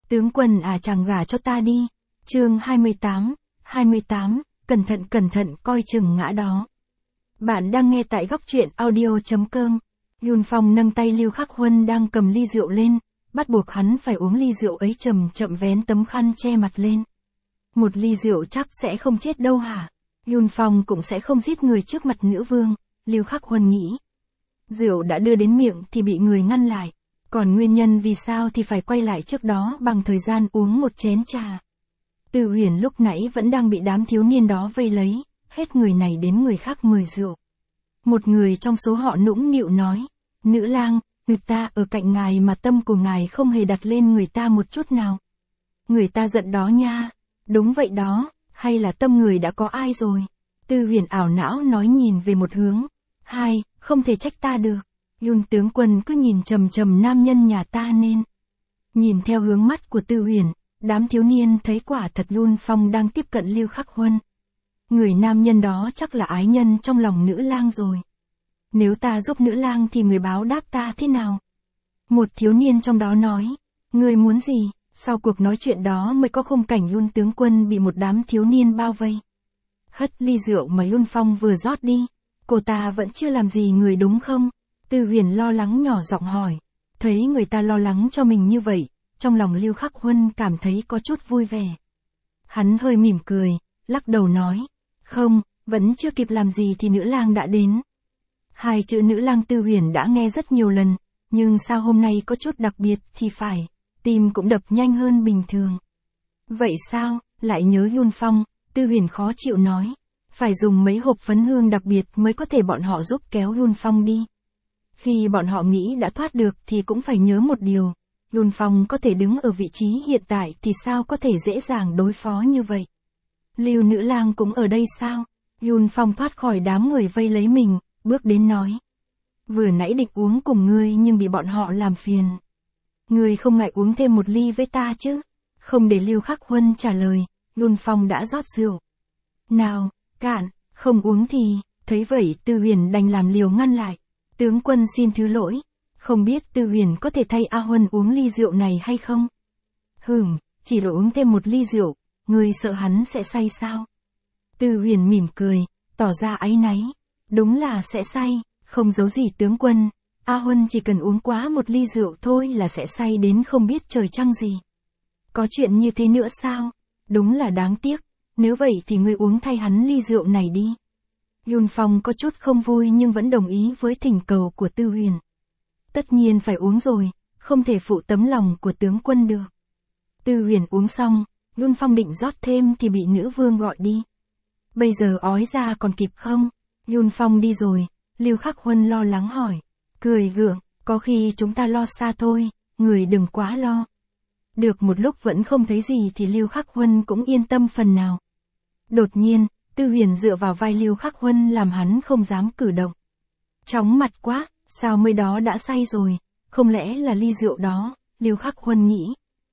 Tướng quân à, chàng gả cho ta đi. Chương 28, cẩn thận coi chừng ngã đó. Bạn đang nghe tại góc truyện audio.com. Yun Phong nâng tay Lưu Khắc Huân đang cầm ly rượu lên, bắt buộc hắn phải uống ly rượu ấy, chậm chậm vén tấm khăn che mặt lên. Một ly rượu chắc sẽ không chết đâu hả? Yun Phong cũng sẽ không giết người trước mặt nữ vương, Lưu Khắc Huân nghĩ. Rượu đã đưa đến miệng thì bị người ngăn lại, còn nguyên nhân vì sao thì phải quay lại trước đó bằng thời gian uống một chén trà. Từ Huyền lúc nãy vẫn đang bị đám thiếu niên đó vây lấy, hết người này đến người khác mời rượu. Một người trong số họ nũng nịu nói, nữ lang, người ta ở cạnh ngài mà tâm của ngài không hề đặt lên người ta một chút nào. Người ta giận đó nha. Đúng vậy đó, hay là tâm người đã có ai rồi? Tư Huyền ảo não nói, nhìn về một hướng. Hai, không thể trách ta được. Yun tướng quân cứ nhìn chằm nam nhân nhà ta nên. Nhìn theo hướng mắt của Tư Huyền, đám thiếu niên thấy quả thật Yun Phong đang tiếp cận Lưu Khắc Huân. Người nam nhân đó chắc là ái nhân trong lòng nữ lang rồi. Nếu ta giúp nữ lang thì người báo đáp ta thế nào? Một thiếu niên trong đó nói, người muốn gì? Sau cuộc nói chuyện đó mới có khung cảnh Yun tướng quân bị một đám thiếu niên bao vây. Hất ly rượu mà Yun Phong vừa rót đi. Cô ta vẫn chưa làm gì người đúng không? Tư Huyền lo lắng nhỏ giọng hỏi. Thấy người ta lo lắng cho mình như vậy, trong lòng Lưu Khắc Huân cảm thấy có chút vui vẻ. Hắn hơi mỉm cười, lắc đầu nói. Không, vẫn chưa kịp làm gì thì nữ lang đã đến. Hai chữ nữ lang Tư Huyền đã nghe rất nhiều lần, nhưng sao hôm nay có chút đặc biệt thì phải, tim cũng đập nhanh hơn bình thường. Vậy sao, lại nhớ Yun Phong, Tư Huyền khó chịu nói. Phải dùng mấy hộp phấn hương đặc biệt mới có thể bọn họ giúp kéo Yun Phong đi. Khi bọn họ nghĩ đã thoát được thì cũng phải nhớ một điều. Yun Phong có thể đứng ở vị trí hiện tại thì sao có thể dễ dàng đối phó như vậy. Lưu nữ lang cũng ở đây sao? Yun Phong thoát khỏi đám người vây lấy mình, bước đến nói. Vừa nãy định uống cùng ngươi nhưng bị bọn họ làm phiền. Ngươi không ngại uống thêm một ly với ta chứ? Không để Lưu Khắc Huân trả lời, Yun Phong đã rót rượu. Nào, cạn, không uống thì, thấy vậy Tư Huyền đành làm liều ngăn lại. Tướng quân xin thứ lỗi, không biết Tư Huyền có thể thay A Huân uống ly rượu này hay không? Chỉ là uống thêm một ly rượu, ngươi sợ hắn sẽ say sao? Tư Huyền mỉm cười, tỏ ra áy náy. Đúng là sẽ say, không giấu gì tướng quân. A Huân chỉ cần uống quá một ly rượu thôi là sẽ say đến không biết trời trăng gì. Có chuyện như thế nữa sao? Đúng là đáng tiếc, nếu vậy thì ngươi uống thay hắn ly rượu này đi. Yun Phong có chút không vui nhưng vẫn đồng ý với thỉnh cầu của Tư Huyền. Tất nhiên phải uống rồi, không thể phụ tấm lòng của tướng quân được. Tư Huyền uống xong, Yun Phong định rót thêm thì bị nữ vương gọi đi. Bây giờ ói ra còn kịp không? Yun Phong đi rồi, Lưu Khắc Huân lo lắng hỏi. Cười gượng, có khi chúng ta lo xa thôi, người đừng quá lo. Được một lúc vẫn không thấy gì thì Lưu Khắc Huân cũng yên tâm phần nào. Đột nhiên, Tư Huyền dựa vào vai Lưu Khắc Huân làm hắn không dám cử động. Chóng mặt quá, sao mới đó đã say rồi, không lẽ là ly rượu đó, Lưu Khắc Huân nghĩ.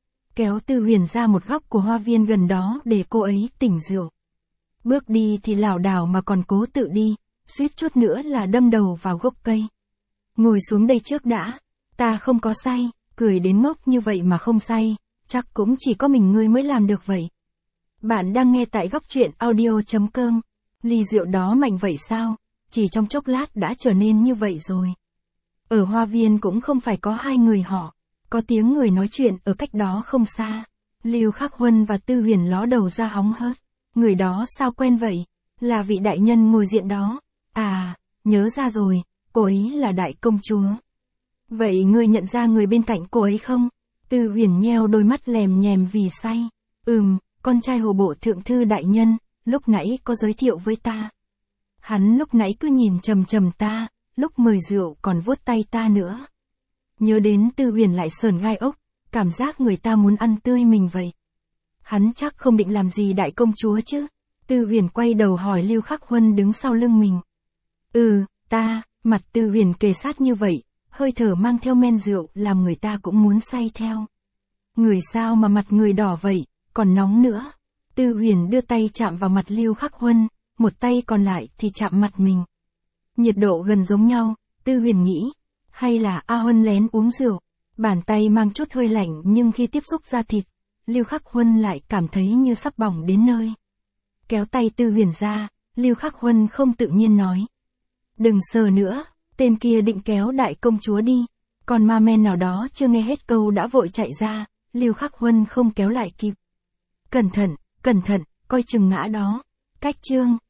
Kéo Tư Huyền ra một góc của hoa viên gần đó để cô ấy tỉnh rượu. Bước đi thì lảo đảo mà còn cố tự đi, suýt chút nữa là đâm đầu vào gốc cây. Ngồi xuống đây trước đã, ta không có say, cười đến ngốc như vậy mà không say, chắc cũng chỉ có mình ngươi mới làm được vậy. Bạn đang nghe tại góc truyện audio.com. Ly rượu đó mạnh vậy sao? Chỉ trong chốc lát đã trở nên như vậy rồi. Ở hoa viên cũng không phải có hai người họ, có tiếng người nói chuyện ở cách đó không xa. Lưu Khắc Huân và Tư Huyền ló đầu ra hóng hớt. Người đó sao quen vậy? Là vị đại nhân ngồi diện đó. À, nhớ ra rồi, cô ấy là đại công chúa. Vậy ngươi nhận ra người bên cạnh cô ấy không? Tư Huyền nheo đôi mắt lèm nhèm vì say. Con trai Hồ Bộ Thượng Thư đại nhân, lúc nãy có giới thiệu với ta. Hắn lúc nãy cứ nhìn chằm ta, lúc mời rượu còn vuốt tay ta nữa. Nhớ đến Tư Huyền lại sởn gai ốc, cảm giác người ta muốn ăn tươi mình vậy. Hắn chắc không định làm gì đại công chúa chứ? Tư Huyền quay đầu hỏi Lưu Khắc Huân đứng sau lưng mình. Mặt Tư Huyền kề sát như vậy, hơi thở mang theo men rượu làm người ta cũng muốn say theo. Người sao mà mặt người đỏ vậy, còn nóng nữa. Tư Huyền đưa tay chạm vào mặt Lưu Khắc Huân, một tay còn lại thì chạm mặt mình. Nhiệt độ gần giống nhau, Tư Huyền nghĩ. Hay là A Huân lén uống rượu. Bàn tay mang chút hơi lạnh nhưng khi tiếp xúc da thịt, Lưu Khắc Huân lại cảm thấy như sắp bỏng đến nơi. Kéo tay Tư Huyền ra, Lưu Khắc Huân không tự nhiên nói. Đừng sờ nữa, tên kia định kéo đại công chúa đi. Còn ma men nào đó chưa nghe hết câu đã vội chạy ra, Lưu Khắc Huân không kéo lại kịp. Cẩn thận, coi chừng ngã đó. Cách chương